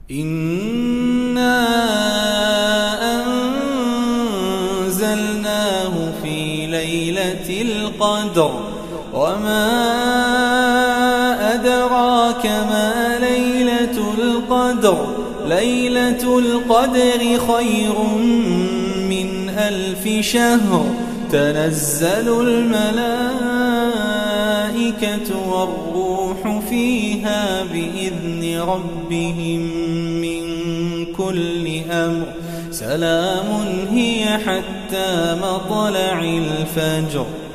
إنا أنزلناه في ليلة القدر وما أدراك ما ليلة القدر ليلة القدر خير من 1000 شهر تنزل الملائكة والروح فيها بإذن ربهم من كل أمر سلام هي حتى مطلع الفجر.